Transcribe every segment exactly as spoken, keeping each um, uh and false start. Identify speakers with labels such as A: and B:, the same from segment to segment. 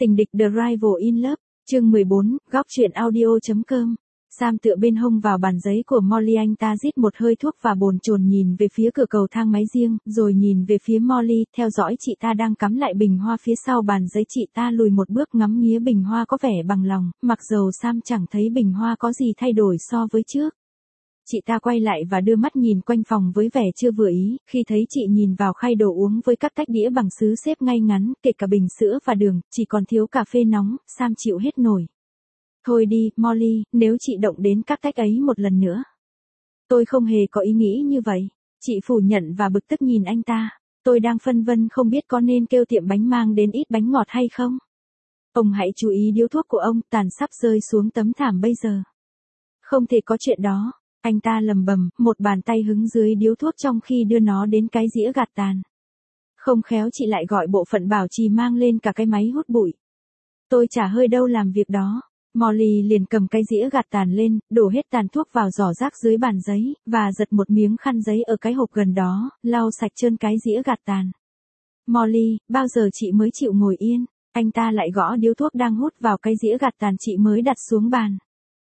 A: Tình địch The Rival in Love, chương mười bốn, góc truyện audio.com. Sam tựa bên hông vào bàn giấy của Molly, anh ta rít một hơi thuốc và bồn chồn nhìn về phía cửa cầu thang máy riêng, rồi nhìn về phía Molly, theo dõi chị ta đang cắm lại bình hoa phía sau bàn giấy. Chị ta lùi một bước ngắm nghía bình hoa có vẻ bằng lòng, mặc dầu Sam chẳng thấy bình hoa có gì thay đổi so với trước. Chị ta quay lại và đưa mắt nhìn quanh phòng với vẻ chưa vừa ý, khi thấy chị nhìn vào khay đồ uống với các tách đĩa bằng sứ xếp ngay ngắn, kể cả bình sữa và đường, chỉ còn thiếu cà phê nóng. Sam chịu hết nổi. Thôi đi, Molly, nếu chị động đến các tách ấy một lần nữa. Tôi không hề có ý nghĩ như vậy. Chị phủ nhận và bực tức nhìn anh ta. Tôi đang phân vân không biết có nên kêu tiệm bánh mang đến ít bánh ngọt hay không. Ông hãy chú ý điếu thuốc của ông, tàn sắp rơi xuống tấm thảm bây giờ. Không thể có chuyện đó. Anh ta lầm bầm, một bàn tay hứng dưới điếu thuốc trong khi đưa nó đến cái dĩa gạt tàn. Không khéo chị lại gọi bộ phận bảo trì mang lên cả cái máy hút bụi. Tôi chả hơi đâu làm việc đó. Molly liền cầm cái dĩa gạt tàn lên, đổ hết tàn thuốc vào giỏ rác dưới bàn giấy, và giật một miếng khăn giấy ở cái hộp gần đó, lau sạch trơn cái dĩa gạt tàn. Molly, bao giờ chị mới chịu ngồi yên? Anh ta lại gõ điếu thuốc đang hút vào cái dĩa gạt tàn chị mới đặt xuống bàn.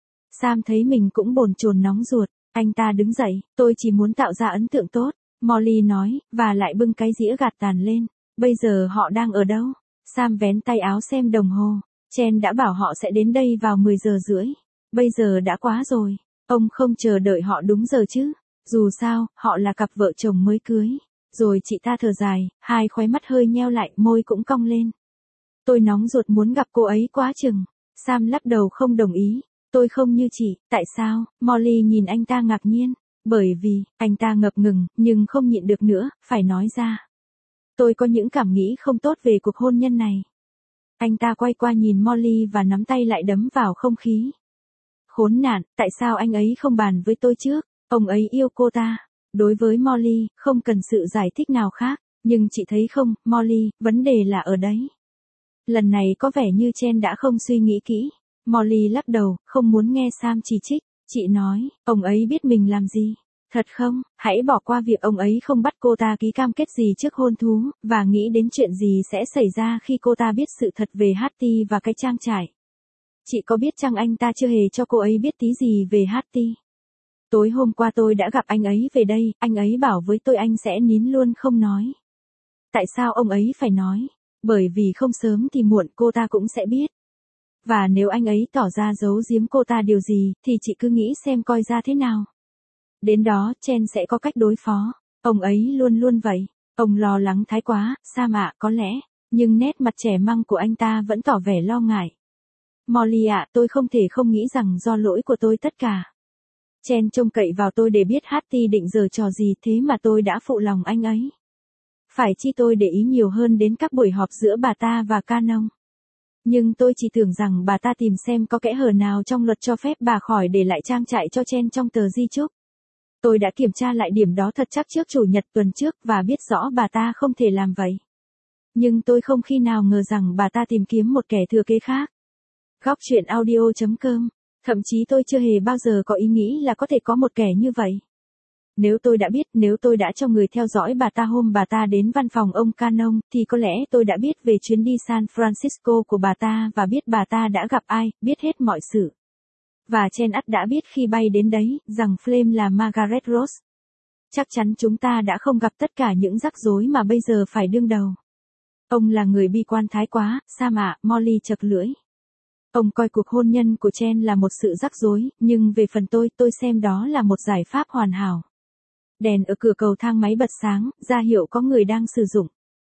A: Sam thấy mình cũng bồn chồn nóng ruột. Anh ta đứng dậy, tôi chỉ muốn tạo ra ấn tượng tốt, Molly nói, và lại bưng cái dĩa gạt tàn lên. Bây giờ họ đang ở đâu? Sam vén tay áo xem đồng hồ. Chen đã bảo họ sẽ đến đây vào mười giờ rưỡi. Bây giờ đã quá rồi. Ông không chờ đợi họ đúng giờ chứ. Dù sao, họ là cặp vợ chồng mới cưới. Rồi chị ta thở dài, hai khóe mắt hơi nheo lại, môi cũng cong lên. Tôi nóng ruột muốn gặp cô ấy quá chừng. Sam lắc đầu không đồng ý. Tôi không như chị, tại sao? Molly nhìn anh ta ngạc nhiên. Bởi vì, anh ta ngập ngừng, nhưng không nhịn được nữa, phải nói ra. Tôi có những cảm nghĩ không tốt về cuộc hôn nhân này. Anh ta quay qua nhìn Molly và nắm tay lại đấm vào không khí. Khốn nạn, tại sao anh ấy không bàn với tôi trước? Ông ấy yêu cô ta. Đối với Molly, không cần sự giải thích nào khác. Nhưng chị thấy không, Molly, vấn đề là ở đấy. Lần này có vẻ như Chen đã không suy nghĩ kỹ. Molly lắc đầu, không muốn nghe Sam chỉ trích. Chị nói, ông ấy biết mình làm gì. Thật không, hãy bỏ qua việc ông ấy không bắt cô ta ký cam kết gì trước hôn thú, và nghĩ đến chuyện gì sẽ xảy ra khi cô ta biết sự thật về Hattie và cái trang trại. Chị có biết chăng anh ta chưa hề cho cô ấy biết tí gì về Hattie. Tối hôm qua tôi đã gặp anh ấy về đây, anh ấy bảo với tôi anh sẽ nín luôn không nói. Tại sao ông ấy phải nói? Bởi vì không sớm thì muộn cô ta cũng sẽ biết. Và nếu anh ấy tỏ ra giấu giếm cô ta điều gì, thì chị cứ nghĩ xem coi ra thế nào. Đến đó, Chen sẽ có cách đối phó. Ông ấy luôn luôn vậy. Ông lo lắng thái quá, Sam ạ, có lẽ. Nhưng nét mặt trẻ măng của anh ta vẫn tỏ vẻ lo ngại. Molly ạ, tôi không thể không nghĩ rằng do lỗi của tôi tất cả. Chen trông cậy vào tôi để biết Hattie định giở trò gì, thế mà tôi đã phụ lòng anh ấy. Phải chi tôi để ý nhiều hơn đến các buổi họp giữa bà ta và Canon. Nhưng tôi chỉ tưởng rằng bà ta tìm xem có kẽ hở nào trong luật cho phép bà khỏi để lại trang trại cho Chen trong tờ di chúc. Tôi đã kiểm tra lại điểm đó thật chắc trước chủ nhật tuần trước và biết rõ bà ta không thể làm vậy. Nhưng tôi không khi nào ngờ rằng bà ta tìm kiếm một kẻ thừa kế khác. Góc truyện audio.com. Thậm chí tôi chưa hề bao giờ có ý nghĩ là có thể có một kẻ như vậy. Nếu tôi đã biết, nếu tôi đã cho người theo dõi bà ta hôm bà ta đến văn phòng ông Canon, thì có lẽ tôi đã biết về chuyến đi San Francisco của bà ta và biết bà ta đã gặp ai, biết hết mọi sự. Và Chen ắt đã biết khi bay đến đấy, rằng Flame là Margaret Rose. Chắc chắn chúng ta đã không gặp tất cả những rắc rối mà bây giờ phải đương đầu. Ông là người bi quan thái quá, Sam ạ, Molly chật lưỡi. Ông coi cuộc hôn nhân của Chen là một sự rắc rối, nhưng về phần tôi, tôi xem đó là một giải pháp hoàn hảo. Đèn ở cửa cầu thang máy bật sáng, ra hiệu có người đang sử dụng.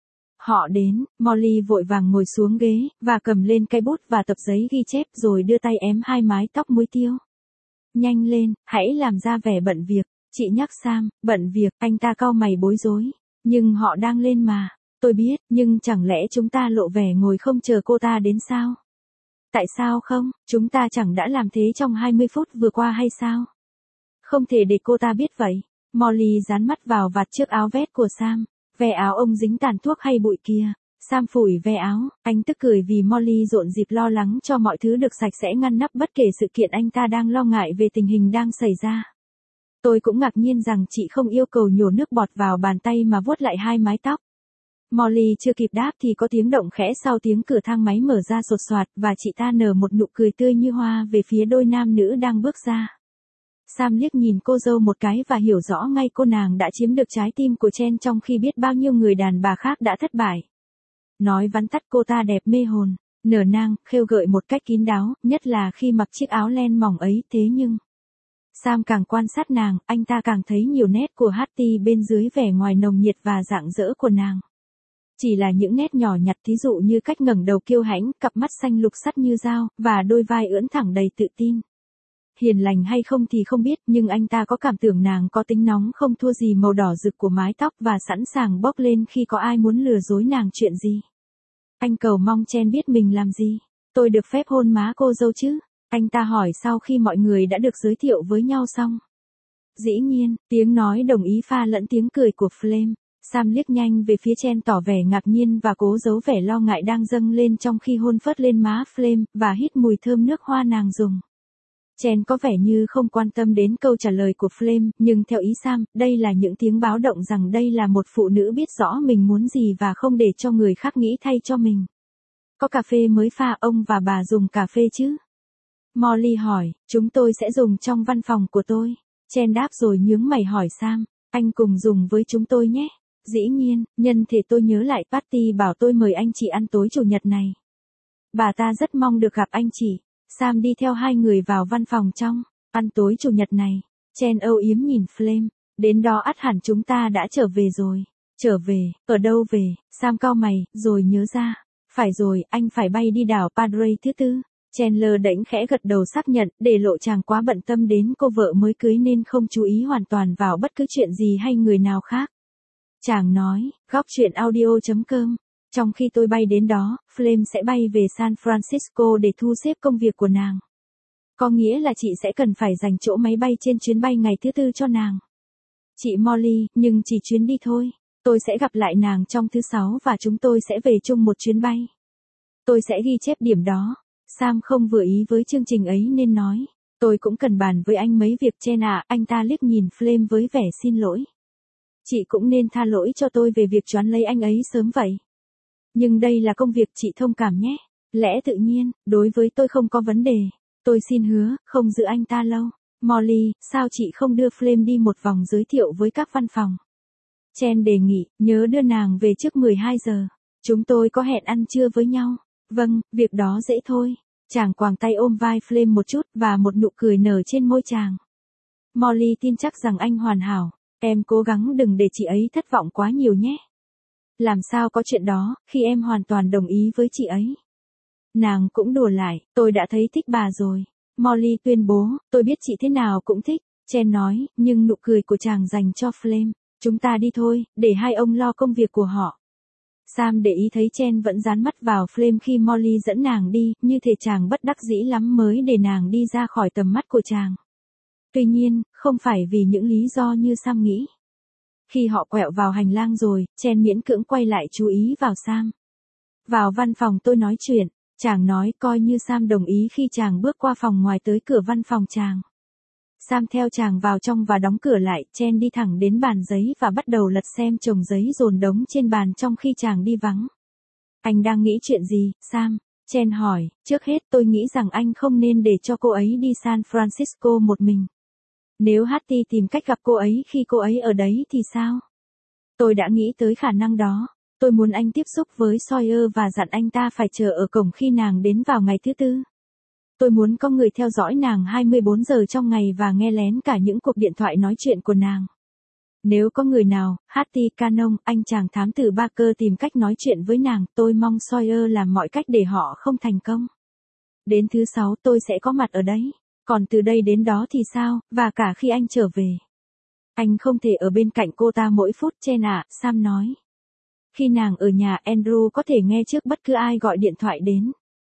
A: Họ đến, Molly vội vàng ngồi xuống ghế, và cầm lên cây bút và tập giấy ghi chép rồi đưa tay ém hai mái tóc muối tiêu. Nhanh lên, hãy làm ra vẻ bận việc, chị nhắc Sam, bận việc, anh ta cau mày bối rối. Nhưng họ đang lên mà, tôi biết, nhưng chẳng lẽ chúng ta lộ vẻ ngồi không chờ cô ta đến sao? Tại sao không, chúng ta chẳng đã làm thế trong hai mươi phút vừa qua hay sao? Không thể để cô ta biết vậy. Molly dán mắt vào vạt chiếc áo vest của Sam. Ve áo ông dính tàn thuốc hay bụi kia. Sam phủi ve áo, anh tức cười vì Molly rộn rịp lo lắng cho mọi thứ được sạch sẽ ngăn nắp bất kể sự kiện anh ta đang lo ngại về tình hình đang xảy ra. Tôi cũng ngạc nhiên rằng chị không yêu cầu nhổ nước bọt vào bàn tay mà vuốt lại hai mái tóc. Molly chưa kịp đáp thì có tiếng động khẽ sau tiếng cửa thang máy mở ra sột soạt và chị ta nở một nụ cười tươi như hoa về phía đôi nam nữ đang bước ra. Sam liếc nhìn cô dâu một cái và hiểu rõ ngay cô nàng đã chiếm được trái tim của Chen trong khi biết bao nhiêu người đàn bà khác đã thất bại. Nói vắn tắt cô ta đẹp mê hồn, nở nang, khêu gợi một cách kín đáo, nhất là khi mặc chiếc áo len mỏng ấy thế nhưng... Sam càng quan sát nàng, anh ta càng thấy nhiều nét của Hattie bên dưới vẻ ngoài nồng nhiệt và rạng rỡ của nàng. Chỉ là những nét nhỏ nhặt thí dụ như cách ngẩng đầu kiêu hãnh, cặp mắt xanh lục sắt như dao, và đôi vai ưỡn thẳng đầy tự tin. Hiền lành hay không thì không biết, nhưng anh ta có cảm tưởng nàng có tính nóng không thua gì màu đỏ rực của mái tóc và sẵn sàng bốc lên khi có ai muốn lừa dối nàng chuyện gì. Anh cầu mong Chen biết mình làm gì. Tôi được phép hôn má cô dâu chứ? Anh ta hỏi sau khi mọi người đã được giới thiệu với nhau xong. Dĩ nhiên, tiếng nói đồng ý pha lẫn tiếng cười của Flame. Sam liếc nhanh về phía Chen tỏ vẻ ngạc nhiên và cố giấu vẻ lo ngại đang dâng lên trong khi hôn phớt lên má Flame và hít mùi thơm nước hoa nàng dùng. Chen có vẻ như không quan tâm đến câu trả lời của Flame, nhưng theo ý Sam, đây là những tiếng báo động rằng đây là một phụ nữ biết rõ mình muốn gì và không để cho người khác nghĩ thay cho mình. Có cà phê mới pha, ông và bà dùng cà phê chứ? Molly hỏi, chúng tôi sẽ dùng trong văn phòng của tôi. Chen đáp rồi nhướng mày hỏi Sam, anh cùng dùng với chúng tôi nhé. Dĩ nhiên, nhân thể tôi nhớ lại Patty bảo tôi mời anh chị ăn tối chủ nhật này. Bà ta rất mong được gặp anh chị. Sam đi theo hai người vào văn phòng trong, ăn tối chủ nhật này. Chen âu yếm nhìn Flame, đến đó ắt hẳn chúng ta đã trở về rồi. Trở về, ở đâu về? Sam cau mày, rồi nhớ ra. Phải rồi, anh phải bay đi đảo Padre thứ tư. Chandler đễnh khẽ gật đầu xác nhận, để lộ chàng quá bận tâm đến cô vợ mới cưới nên không chú ý hoàn toàn vào bất cứ chuyện gì hay người nào khác. Chàng nói, góc chuyện audio chấm com. Trong khi tôi bay đến đó, Flame sẽ bay về San Francisco để thu xếp công việc của nàng. Có nghĩa là chị sẽ cần phải dành chỗ máy bay trên chuyến bay ngày thứ tư cho nàng. Chị Molly, nhưng chỉ chuyến đi thôi. Tôi sẽ gặp lại nàng trong thứ sáu và chúng tôi sẽ về chung một chuyến bay. Tôi sẽ ghi chép điểm đó. Sam không vừa ý với chương trình ấy nên nói, tôi cũng cần bàn với anh mấy việc Chen ạ. Anh ta liếc nhìn Flame với vẻ xin lỗi. Chị cũng nên tha lỗi cho tôi về việc choán lấy anh ấy sớm vậy. Nhưng đây là công việc, chị thông cảm nhé. Lẽ tự nhiên, đối với tôi không có vấn đề. Tôi xin hứa, không giữ anh ta lâu. Molly, sao chị không đưa Flame đi một vòng giới thiệu với các văn phòng? Chen đề nghị, nhớ đưa nàng về trước mười hai giờ. Chúng tôi có hẹn ăn trưa với nhau. Vâng, việc đó dễ thôi. Chàng quàng tay ôm vai Flame một chút và một nụ cười nở trên môi chàng. Molly tin chắc rằng anh hoàn hảo. Em cố gắng đừng để chị ấy thất vọng quá nhiều nhé. Làm sao có chuyện đó, khi em hoàn toàn đồng ý với chị ấy. Nàng cũng đùa lại, tôi đã thấy thích bà rồi. Molly tuyên bố, tôi biết chị thế nào cũng thích. Chen nói, nhưng nụ cười của chàng dành cho Flame. Chúng ta đi thôi, để hai ông lo công việc của họ. Sam để ý thấy Chen vẫn dán mắt vào Flame khi Molly dẫn nàng đi, như thể chàng bất đắc dĩ lắm mới để nàng đi ra khỏi tầm mắt của chàng. Tuy nhiên, không phải vì những lý do như Sam nghĩ. Khi họ quẹo vào hành lang rồi, Chen miễn cưỡng quay lại chú ý vào Sam. Vào văn phòng tôi nói chuyện, chàng nói coi như Sam đồng ý khi chàng bước qua phòng ngoài tới cửa văn phòng chàng. Sam theo chàng vào trong và đóng cửa lại, Chen đi thẳng đến bàn giấy và bắt đầu lật xem chồng giấy dồn đống trên bàn trong khi chàng đi vắng. Anh đang nghĩ chuyện gì, Sam? Chen hỏi, trước hết tôi nghĩ rằng anh không nên để cho cô ấy đi San Francisco một mình. Nếu Hattie tìm cách gặp cô ấy khi cô ấy ở đấy thì sao? Tôi đã nghĩ tới khả năng đó. Tôi muốn anh tiếp xúc với Sawyer và dặn anh ta phải chờ ở cổng khi nàng đến vào ngày thứ tư. Tôi muốn có người theo dõi nàng hai mươi bốn giờ trong ngày và nghe lén cả những cuộc điện thoại nói chuyện của nàng. Nếu có người nào, Hattie Cannon, anh chàng thám tử Barker tìm cách nói chuyện với nàng, tôi mong Sawyer làm mọi cách để họ không thành công. Đến thứ sáu tôi sẽ có mặt ở đấy. Còn từ đây đến đó thì sao, và cả khi anh trở về. Anh không thể ở bên cạnh cô ta mỗi phút. Chen ạ, Sam nói. Khi nàng ở nhà, Andrew có thể nghe trước bất cứ ai gọi điện thoại đến.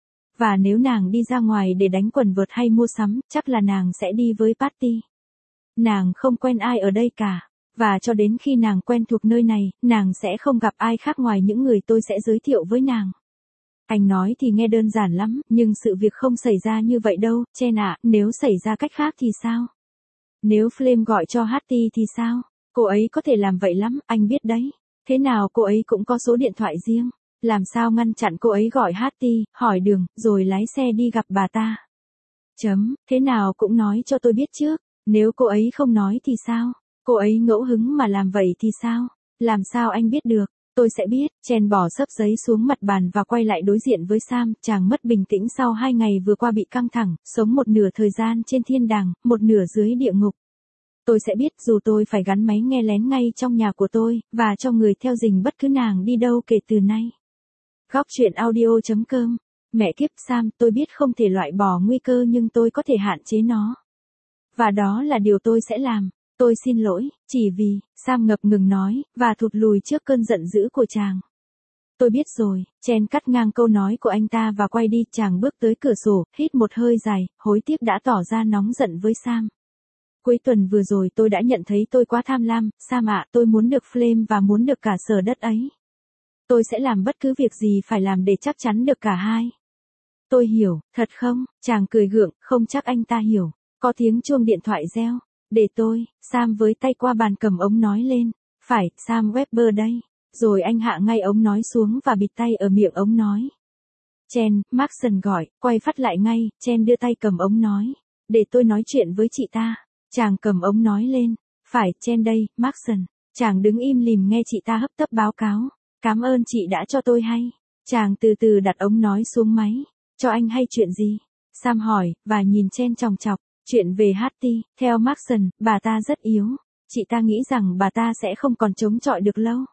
A: Và nếu nàng đi ra ngoài để đánh quần vợt hay mua sắm, chắc là nàng sẽ đi với Patty. Nàng không quen ai ở đây cả. Và cho đến khi nàng quen thuộc nơi này, nàng sẽ không gặp ai khác ngoài những người tôi sẽ giới thiệu với nàng. Anh nói thì nghe đơn giản lắm, nhưng sự việc không xảy ra như vậy đâu, Chen ạ, nếu xảy ra cách khác thì sao? Nếu Flame gọi cho Hattie thì sao? Cô ấy có thể làm vậy lắm, anh biết đấy. Thế nào cô ấy cũng có số điện thoại riêng. Làm sao ngăn chặn cô ấy gọi Hattie, hỏi đường, rồi lái xe đi gặp bà ta? Chấm, thế nào cũng nói cho tôi biết trước. Nếu cô ấy không nói thì sao? Cô ấy ngẫu hứng mà làm vậy thì sao? Làm sao anh biết được? Tôi sẽ biết. Chen bỏ xấp giấy xuống mặt bàn và quay lại đối diện với Sam. Chàng mất bình tĩnh sau hai ngày vừa qua bị căng thẳng, sống một nửa thời gian trên thiên đàng, một nửa dưới địa ngục. Tôi sẽ biết dù tôi phải gắn máy nghe lén ngay trong nhà của tôi, và cho người theo dình bất cứ nàng đi đâu kể từ nay. Góc truyện audio chấm com. Mẹ kiếp Sam, tôi biết không thể loại bỏ nguy cơ nhưng tôi có thể hạn chế nó. Và đó là điều tôi sẽ làm. Tôi xin lỗi, chỉ vì, Sam ngập ngừng nói, và thụt lùi trước cơn giận dữ của chàng. Tôi biết rồi. Chen cắt ngang câu nói của anh ta và quay đi. Chàng bước tới cửa sổ, hít một hơi dài, hối tiếc đã tỏ ra nóng giận với Sam. Cuối tuần vừa rồi tôi đã nhận thấy tôi quá tham lam, Sam ạ, tôi muốn được Flame và muốn được cả sở đất ấy. Tôi sẽ làm bất cứ việc gì phải làm để chắc chắn được cả hai. Tôi hiểu, thật không? Chàng cười gượng, không chắc anh ta hiểu. Có tiếng chuông điện thoại reo. Để tôi, Sam với tay qua bàn cầm ống nói lên. Phải, Sam Webber đây. Rồi anh hạ ngay ống nói xuống và bịt tay ở miệng ống nói. Chen, Maxson gọi, quay phát lại ngay, Chen đưa tay cầm ống nói. Để tôi nói chuyện với chị ta. Chàng cầm ống nói lên. Phải, Chen đây, Maxson. Chàng đứng im lìm nghe chị ta hấp tấp báo cáo. Cảm ơn chị đã cho tôi hay. Chàng từ từ đặt ống nói xuống máy. Cho anh hay chuyện gì? Sam hỏi, và nhìn Chen chòng chọc. Chuyện về Hattie, theo Maxson, bà ta rất yếu. Chị ta nghĩ rằng bà ta sẽ không còn chống chọi được lâu.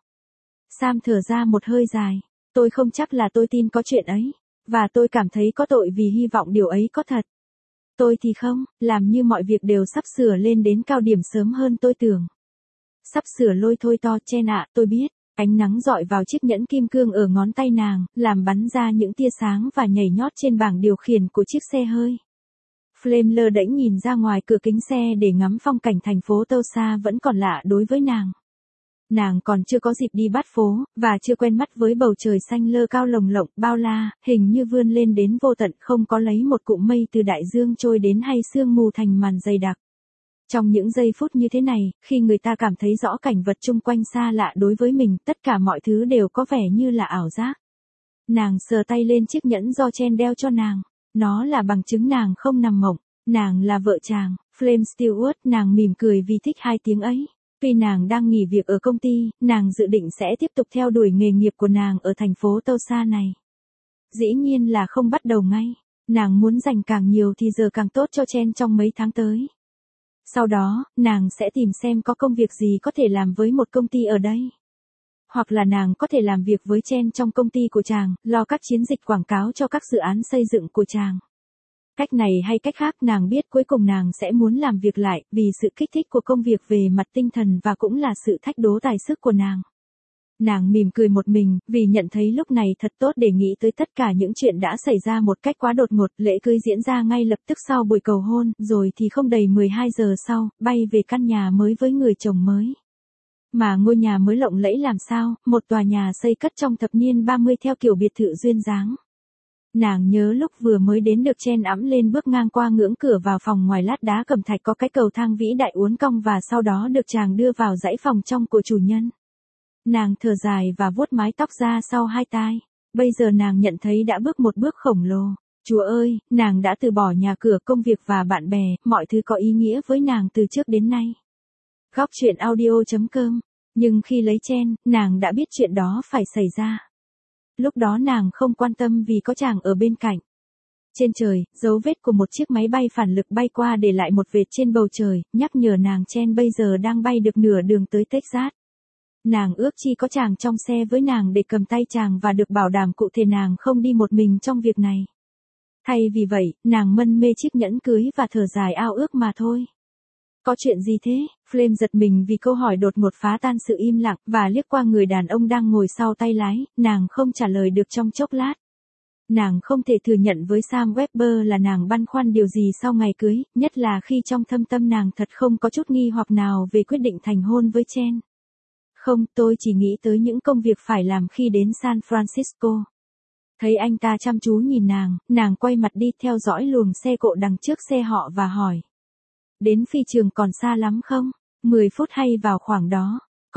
A: Sam thở ra một hơi dài. Tôi không chắc là tôi tin có chuyện ấy. Và tôi cảm thấy có tội vì hy vọng điều ấy có thật. Tôi thì không, làm như mọi việc đều sắp sửa lên đến cao điểm sớm hơn tôi tưởng. Sắp sửa lôi thôi to. Chen ạ, tôi biết. Ánh nắng dọi vào chiếc nhẫn kim cương ở ngón tay nàng, làm bắn ra những tia sáng và nhảy nhót trên bảng điều khiển của chiếc xe hơi. Flame lơ đễnh nhìn ra ngoài cửa kính xe để ngắm phong cảnh thành phố Tulsa vẫn còn lạ đối với nàng. Nàng còn chưa có dịp đi bắt phố, và chưa quen mắt với bầu trời xanh lơ cao lồng lộng, bao la, hình như vươn lên đến vô tận, không có lấy một cụm mây từ đại dương trôi đến hay sương mù thành màn dày đặc. Trong những giây phút như thế này, khi người ta cảm thấy rõ cảnh vật chung quanh xa lạ đối với mình, tất cả mọi thứ đều có vẻ như là ảo giác. Nàng sờ tay lên chiếc nhẫn do Chen đeo cho nàng. Nó là bằng chứng nàng không nằm mộng. Nàng là vợ chàng, Flame Stewart. Nàng mỉm cười vì thích hai tiếng ấy. Tuy nàng đang nghỉ việc ở công ty, nàng dự định sẽ tiếp tục theo đuổi nghề nghiệp của nàng ở thành phố Tulsa này. Dĩ nhiên là không bắt đầu ngay. Nàng muốn dành càng nhiều thì giờ càng tốt cho Chen trong mấy tháng tới. Sau đó, nàng sẽ tìm xem có công việc gì có thể làm với một công ty ở đây. Hoặc là nàng có thể làm việc với Chen trong công ty của chàng, lo các chiến dịch quảng cáo cho các dự án xây dựng của chàng. Cách này hay cách khác nàng biết cuối cùng nàng sẽ muốn làm việc lại, vì sự kích thích của công việc về mặt tinh thần và cũng là sự thách đố tài sức của nàng. Nàng mỉm cười một mình, vì nhận thấy lúc này thật tốt để nghĩ tới tất cả những chuyện đã xảy ra một cách quá đột ngột. Lễ cưới diễn ra ngay lập tức sau buổi cầu hôn, rồi thì không đầy mười hai giờ sau, bay về căn nhà mới với người chồng mới. Mà ngôi nhà mới lộng lẫy làm sao, một tòa nhà xây cất trong thập niên ba mươi theo kiểu biệt thự duyên dáng. Nàng nhớ lúc vừa mới đến được Chen ẵm lên bước ngang qua ngưỡng cửa vào phòng ngoài lát đá cẩm thạch có cái cầu thang vĩ đại uốn cong và sau đó được chàng đưa vào dãy phòng trong của chủ nhân. Nàng thở dài và vuốt mái tóc ra sau hai tai. Bây giờ nàng nhận thấy đã bước một bước khổng lồ. Chúa ơi, nàng đã từ bỏ nhà cửa, công việc và bạn bè, mọi thứ có ý nghĩa với nàng từ trước đến nay. Góc truyện audio chấm com. Nhưng khi lấy Chen, nàng đã biết chuyện đó phải xảy ra. Lúc đó nàng không quan tâm vì có chàng ở bên cạnh. Trên trời, dấu vết của một chiếc máy bay phản lực bay qua để lại một vệt trên bầu trời, nhắc nhở nàng Chen bây giờ đang bay được nửa đường tới Texas. Nàng ước chi có chàng trong xe với nàng để cầm tay chàng và được bảo đảm cụ thể nàng không đi một mình trong việc này. Thay vì vậy, nàng mân mê chiếc nhẫn cưới và thở dài ao ước mà thôi. Có chuyện gì thế? Flame giật mình vì câu hỏi đột ngột phá tan sự im lặng, và liếc qua người đàn ông đang ngồi sau tay lái, nàng không trả lời được trong chốc lát. Nàng không thể thừa nhận với Sam Webber là nàng băn khoăn điều gì sau ngày cưới, nhất là khi trong thâm tâm nàng thật không có chút nghi hoặc nào về quyết định thành hôn với Chen. Không, tôi chỉ nghĩ tới những công việc phải làm khi đến San Francisco. Thấy anh ta chăm chú nhìn nàng, nàng quay mặt đi theo dõi luồng xe cộ đằng trước xe họ và hỏi. Đến phi trường còn xa lắm không? mười phút hay vào khoảng đó.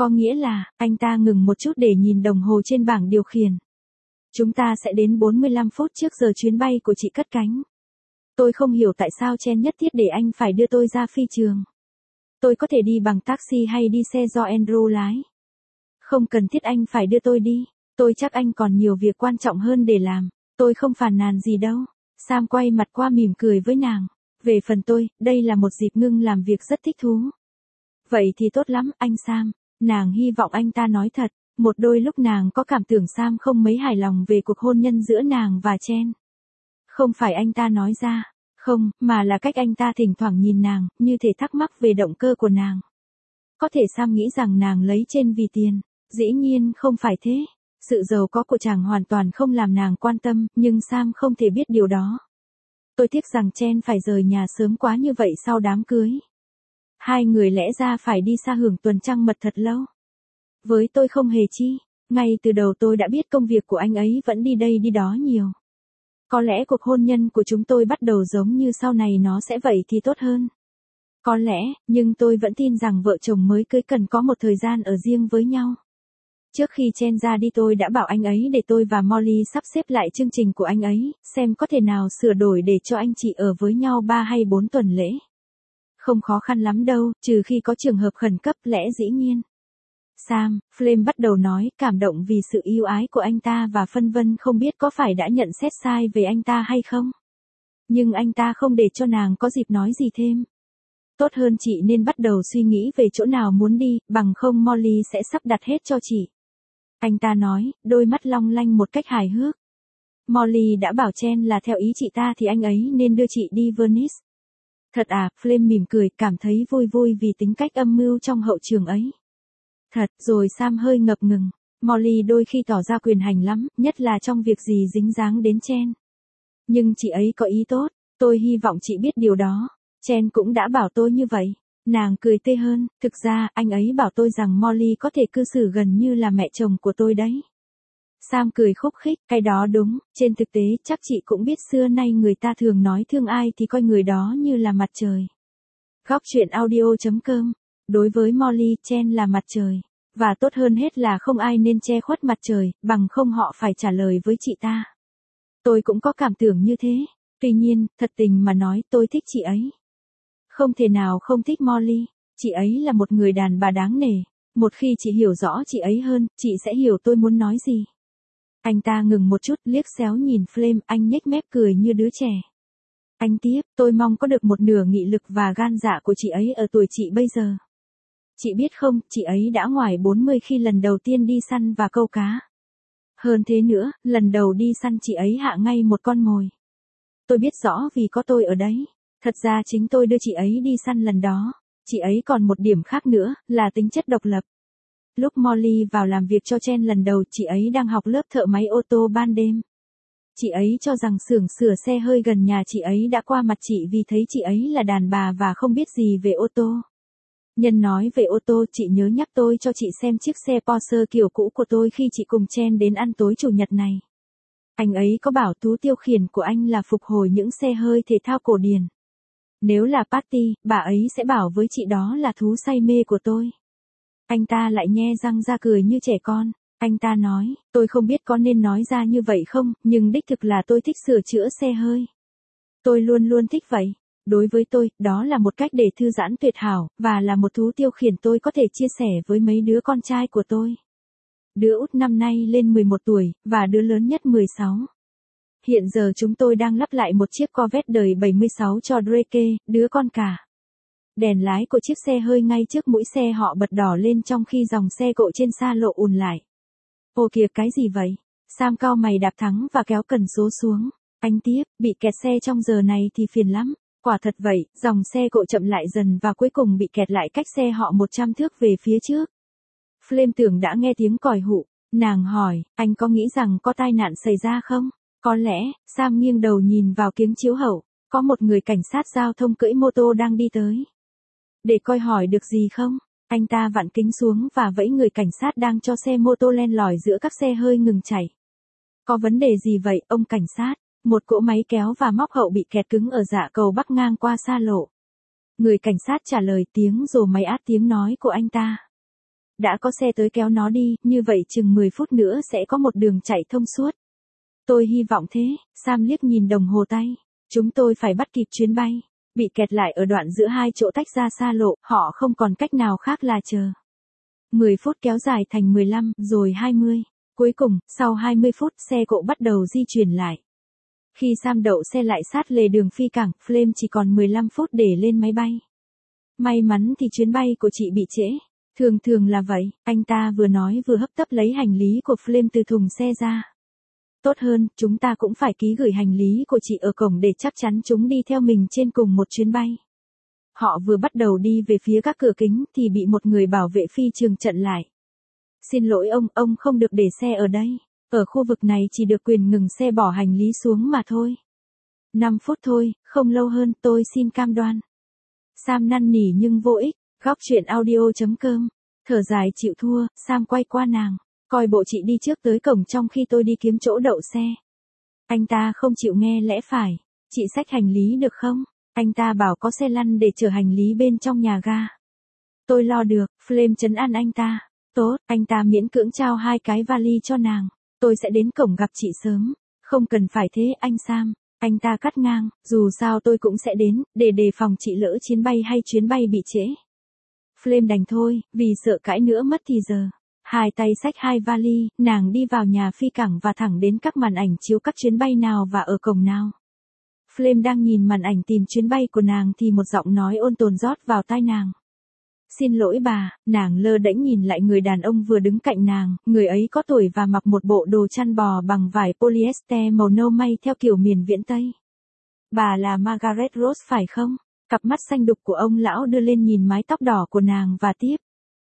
A: Có nghĩa là, anh ta ngừng một chút để nhìn đồng hồ trên bảng điều khiển. Chúng ta sẽ đến bốn mươi lăm phút trước giờ chuyến bay của chị cất cánh. Tôi không hiểu tại sao Chen nhất thiết để anh phải đưa tôi ra phi trường. Tôi có thể đi bằng taxi hay đi xe do Andrew lái. Không cần thiết anh phải đưa tôi đi. Tôi chắc anh còn nhiều việc quan trọng hơn để làm. Tôi không phàn nàn gì đâu. Sam quay mặt qua mỉm cười với nàng. Về phần tôi, đây là một dịp ngưng làm việc rất thích thú. Vậy thì tốt lắm, anh Sam. Nàng hy vọng anh ta nói thật. Một đôi lúc nàng có cảm tưởng Sam không mấy hài lòng về cuộc hôn nhân giữa nàng và Chen. Không phải anh ta nói ra. Không, mà là cách anh ta thỉnh thoảng nhìn nàng, như thể thắc mắc về động cơ của nàng. Có thể Sam nghĩ rằng nàng lấy Chen vì tiền. Dĩ nhiên không phải thế. Sự giàu có của chàng hoàn toàn không làm nàng quan tâm, nhưng Sam không thể biết điều đó. Tôi tiếc rằng Chen phải rời nhà sớm quá như vậy sau đám cưới. Hai người lẽ ra phải đi xa hưởng tuần trăng mật thật lâu. Với tôi không hề chi, ngay từ đầu tôi đã biết công việc của anh ấy vẫn đi đây đi đó nhiều. Có lẽ cuộc hôn nhân của chúng tôi bắt đầu giống như sau này nó sẽ vậy thì tốt hơn. Có lẽ, nhưng tôi vẫn tin rằng vợ chồng mới cưới cần có một thời gian ở riêng với nhau. Trước khi Chen ra đi tôi đã bảo anh ấy để tôi và Molly sắp xếp lại chương trình của anh ấy, xem có thể nào sửa đổi để cho anh chị ở với nhau ba hay bốn tuần lễ. Không khó khăn lắm đâu, trừ khi có trường hợp khẩn cấp lẽ dĩ nhiên. Sam, Flame bắt đầu nói, cảm động vì sự yêu ái của anh ta và phân vân không biết có phải đã nhận xét sai về anh ta hay không. Nhưng anh ta không để cho nàng có dịp nói gì thêm. Tốt hơn chị nên bắt đầu suy nghĩ về chỗ nào muốn đi, bằng không Molly sẽ sắp đặt hết cho chị. Anh ta nói, đôi mắt long lanh một cách hài hước. Molly đã bảo Chen là theo ý chị ta thì anh ấy nên đưa chị đi Venice. Thật à, Flame mỉm cười, cảm thấy vui vui vì tính cách âm mưu trong hậu trường ấy. Thật, rồi Sam hơi ngập ngừng. Molly đôi khi tỏ ra quyền hành lắm, nhất là trong việc gì dính dáng đến Chen. Nhưng chị ấy có ý tốt, tôi hy vọng chị biết điều đó. Chen cũng đã bảo tôi như vậy. Nàng cười tươi hơn, thực ra, anh ấy bảo tôi rằng Molly có thể cư xử gần như là mẹ chồng của tôi đấy. Sam cười khúc khích, cái đó đúng, trên thực tế chắc chị cũng biết xưa nay người ta thường nói thương ai thì coi người đó như là mặt trời. Góc truyện audio chấm com. Đối với Molly, Chen là mặt trời. Và tốt hơn hết là không ai nên che khuất mặt trời, bằng không họ phải trả lời với chị ta. Tôi cũng có cảm tưởng như thế. Tuy nhiên, thật tình mà nói tôi thích chị ấy. Không thể nào không thích Molly. Chị ấy là một người đàn bà đáng nể. Một khi chị hiểu rõ chị ấy hơn, chị sẽ hiểu tôi muốn nói gì. Anh ta ngừng một chút, liếc xéo nhìn Flame, anh nhếch mép cười như đứa trẻ. Anh tiếp, tôi mong có được một nửa nghị lực và gan dạ của chị ấy ở tuổi chị bây giờ. Chị biết không, chị ấy đã ngoài bốn mươi khi lần đầu tiên đi săn và câu cá. Hơn thế nữa, lần đầu đi săn chị ấy hạ ngay một con mồi. Tôi biết rõ vì có tôi ở đấy. Thật ra chính tôi đưa chị ấy đi săn lần đó. Chị ấy còn một điểm khác nữa, là tính chất độc lập. Lúc Molly vào làm việc cho Chen lần đầu, chị ấy đang học lớp thợ máy ô tô ban đêm. Chị ấy cho rằng xưởng sửa xe hơi gần nhà chị ấy đã qua mặt chị vì thấy chị ấy là đàn bà và không biết gì về ô tô. Nhân nói về ô tô, chị nhớ nhắc tôi cho chị xem chiếc xe Porsche kiểu cũ của tôi khi chị cùng Chen đến ăn tối chủ nhật này. Anh ấy có bảo thú tiêu khiển của anh là phục hồi những xe hơi thể thao cổ điển. Nếu là Patty, bà ấy sẽ bảo với chị đó là thú say mê của tôi. Anh ta lại nhe răng ra cười như trẻ con. Anh ta nói, tôi không biết có nên nói ra như vậy không, nhưng đích thực là tôi thích sửa chữa xe hơi. Tôi luôn luôn thích vậy. Đối với tôi, đó là một cách để thư giãn tuyệt hảo, và là một thú tiêu khiển tôi có thể chia sẻ với mấy đứa con trai của tôi. Đứa út năm nay lên mười một tuổi, và đứa lớn nhất mười sáu. Hiện giờ chúng tôi đang lắp lại một chiếc Corvette đời bảy mươi sáu cho Drake, đứa con cả. Đèn lái của chiếc xe hơi ngay trước mũi xe họ bật đỏ lên trong khi dòng xe cộ trên xa lộ ùn lại. Ồ kìa, cái gì vậy? Sam cau mày đạp thắng và kéo cần số xuống. Anh tiếp, bị kẹt xe trong giờ này thì phiền lắm. Quả thật vậy, dòng xe cộ chậm lại dần và cuối cùng bị kẹt lại cách xe họ một trăm thước về phía trước. Flame tưởng đã nghe tiếng còi hụ. Nàng hỏi, anh có nghĩ rằng có tai nạn xảy ra không? Có lẽ, Sam nghiêng đầu nhìn vào kính chiếu hậu. Có một người cảnh sát giao thông cưỡi mô tô đang đi tới. Để coi hỏi được gì không? Anh ta vặn kính xuống và vẫy người cảnh sát đang cho xe mô tô len lỏi giữa các xe hơi ngừng chạy. Có vấn đề gì vậy, ông cảnh sát? Một cỗ máy kéo và móc hậu bị kẹt cứng ở dạ cầu bắc ngang qua xa lộ. Người cảnh sát trả lời, tiếng rồ máy át tiếng nói của anh ta. đã có xe tới kéo nó đi, như vậy chừng mười phút nữa sẽ có một đường chạy thông suốt. Tôi hy vọng thế, Sam liếc nhìn đồng hồ tay. Chúng tôi phải bắt kịp chuyến bay. Bị kẹt lại ở đoạn giữa hai chỗ tách ra xa lộ, họ không còn cách nào khác là chờ. mười phút kéo dài thành mười lăm, rồi hai mươi. Cuối cùng, sau hai mươi phút, xe cộ bắt đầu di chuyển lại. Khi Sam đậu xe lại sát lề đường phi cảng, Flame chỉ còn mười lăm phút để lên máy bay. May mắn thì chuyến bay của chị bị trễ. Thường thường là vậy, anh ta vừa nói vừa hấp tấp lấy hành lý của Flame từ thùng xe ra. Tốt hơn, chúng ta cũng phải ký gửi hành lý của chị ở cổng để chắc chắn chúng đi theo mình trên cùng một chuyến bay. Họ vừa bắt đầu đi về phía các cửa kính thì bị một người bảo vệ phi trường chặn lại. Xin lỗi ông, ông không được để xe ở đây. Ở khu vực này chỉ được quyền ngừng xe bỏ hành lý xuống mà thôi. năm phút thôi, không lâu hơn, tôi xin cam đoan. Sam năn nỉ nhưng vô ích. Góc chuyện audio chấm com. Thở dài chịu thua, Sam quay qua nàng. Coi bộ chị đi trước tới cổng trong khi tôi đi kiếm chỗ đậu xe. Anh ta không chịu nghe lẽ phải. Chị xách hành lý được không? Anh ta bảo có xe lăn để chở hành lý bên trong nhà ga. Tôi lo được, Flame trấn an anh ta. Tốt, anh ta miễn cưỡng trao hai cái vali cho nàng. Tôi sẽ đến cổng gặp chị sớm. Không cần phải thế anh Sam. Anh ta cắt ngang, dù sao tôi cũng sẽ đến, để đề phòng chị lỡ chuyến bay hay chuyến bay bị trễ. Flame đành thôi, vì sợ cãi nữa mất thì giờ. Hai tay xách hai vali, nàng đi vào nhà phi cảng và thẳng đến các màn ảnh chiếu các chuyến bay nào và ở cổng nào. Flame đang nhìn màn ảnh tìm chuyến bay của nàng thì một giọng nói ôn tồn rót vào tai nàng. Xin lỗi bà, nàng lơ đễnh nhìn lại người đàn ông vừa đứng cạnh nàng, người ấy có tuổi và mặc một bộ đồ chăn bò bằng vải polyester màu nâu may theo kiểu miền viễn Tây. Bà là Margaret Rose phải không? Cặp mắt xanh đục của ông lão đưa lên nhìn mái tóc đỏ của nàng và tiếp.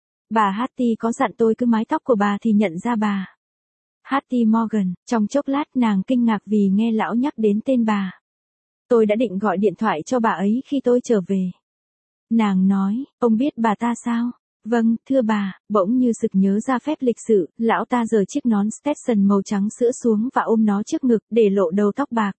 A: Bà Hattie có dặn tôi cứ mái tóc của bà thì nhận ra bà. Hattie Morgan, trong chốc lát nàng kinh ngạc vì nghe lão nhắc đến tên bà. Tôi đã định gọi điện thoại cho bà ấy khi tôi trở về. Nàng nói, ông biết bà ta sao? Vâng, thưa bà, bỗng như sực nhớ ra phép lịch sự, lão ta giở chiếc nón Stetson màu trắng sữa xuống và ôm nó trước ngực để lộ đầu tóc bạc.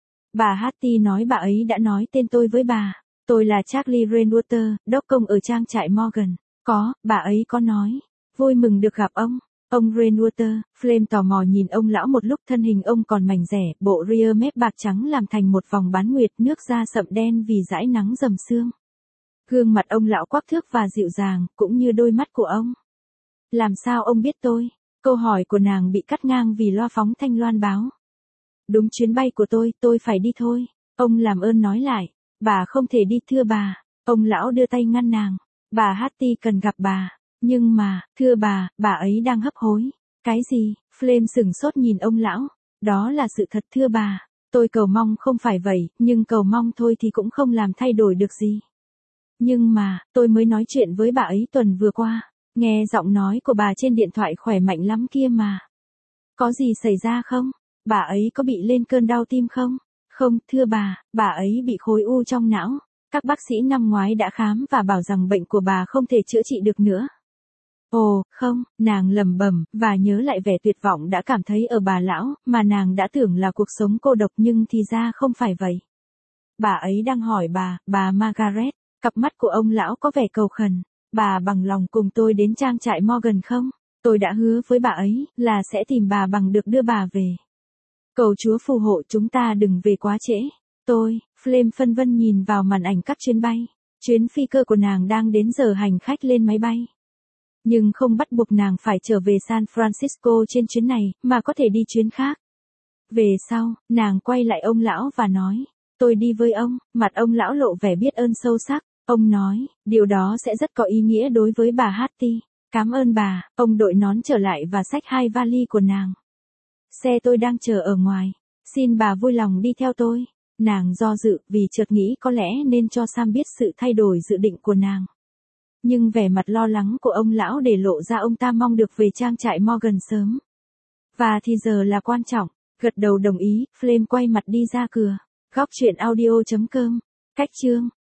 A: Bà Hattie nói bà ấy đã nói tên tôi với bà. Tôi là Charlie Rainwater, đốc công ở trang trại Morgan. Có, bà ấy có nói. Vui mừng được gặp ông. Ông Rainwater, Flame tò mò nhìn ông lão một lúc, thân hình ông còn mảnh rẻ, bộ ria mép bạc trắng làm thành một vòng bán nguyệt, nước da sậm đen vì dãi nắng rầm sương. Gương mặt ông lão quắc thước và dịu dàng, cũng như đôi mắt của ông. Làm sao ông biết tôi? Câu hỏi của nàng bị cắt ngang vì loa phóng thanh loan báo. Đúng chuyến bay của tôi, tôi phải đi thôi. Ông làm ơn nói lại. Bà không thể đi thưa bà. Ông lão đưa tay ngăn nàng. Bà Hattie cần gặp bà. Nhưng mà, thưa bà, bà ấy đang hấp hối. Cái gì? Flame sửng sốt nhìn ông lão. Đó là sự thật thưa bà. Tôi cầu mong không phải vậy, nhưng cầu mong thôi thì cũng không làm thay đổi được gì. Nhưng mà, tôi mới nói chuyện với bà ấy tuần vừa qua. Nghe giọng nói của bà trên điện thoại khỏe mạnh lắm kia mà. Có gì xảy ra không? Bà ấy có bị lên cơn đau tim không? Không, thưa bà, bà ấy bị khối u trong não. Các bác sĩ năm ngoái đã khám và bảo rằng bệnh của bà không thể chữa trị được nữa. Ồ, không, nàng lẩm bẩm, và nhớ lại vẻ tuyệt vọng đã cảm thấy ở bà lão, mà nàng đã tưởng là cuộc sống cô độc nhưng thì ra không phải vậy. Bà ấy đang hỏi bà, bà Margaret, cặp mắt của ông lão có vẻ cầu khẩn. Bà bằng lòng cùng tôi đến trang trại Morgan không? Tôi đã hứa với bà ấy, là sẽ tìm bà bằng được đưa bà về. Cầu Chúa phù hộ chúng ta đừng về quá trễ. Tôi, Flame phân vân nhìn vào màn ảnh các chuyến bay. Chuyến phi cơ của nàng đang đến giờ hành khách lên máy bay. Nhưng không bắt buộc nàng phải trở về San Francisco trên chuyến này, mà có thể đi chuyến khác. Về sau, nàng quay lại ông lão và nói, tôi đi với ông. Mặt ông lão lộ vẻ biết ơn sâu sắc. Ông nói, điều đó sẽ rất có ý nghĩa đối với bà Hattie. Cảm ơn bà. Ông đội nón trở lại và xách hai vali của nàng. Xe tôi đang chờ ở ngoài. Xin bà vui lòng đi theo tôi. Nàng do dự vì chợt nghĩ có lẽ nên cho Sam biết sự thay đổi dự định của nàng. Nhưng vẻ mặt lo lắng của ông lão để lộ ra ông ta mong được về trang trại Morgan sớm. Và thì giờ là quan trọng. Gật đầu đồng ý, Flame quay mặt đi ra cửa. Góc chuyện audio chấm com. Cách chương.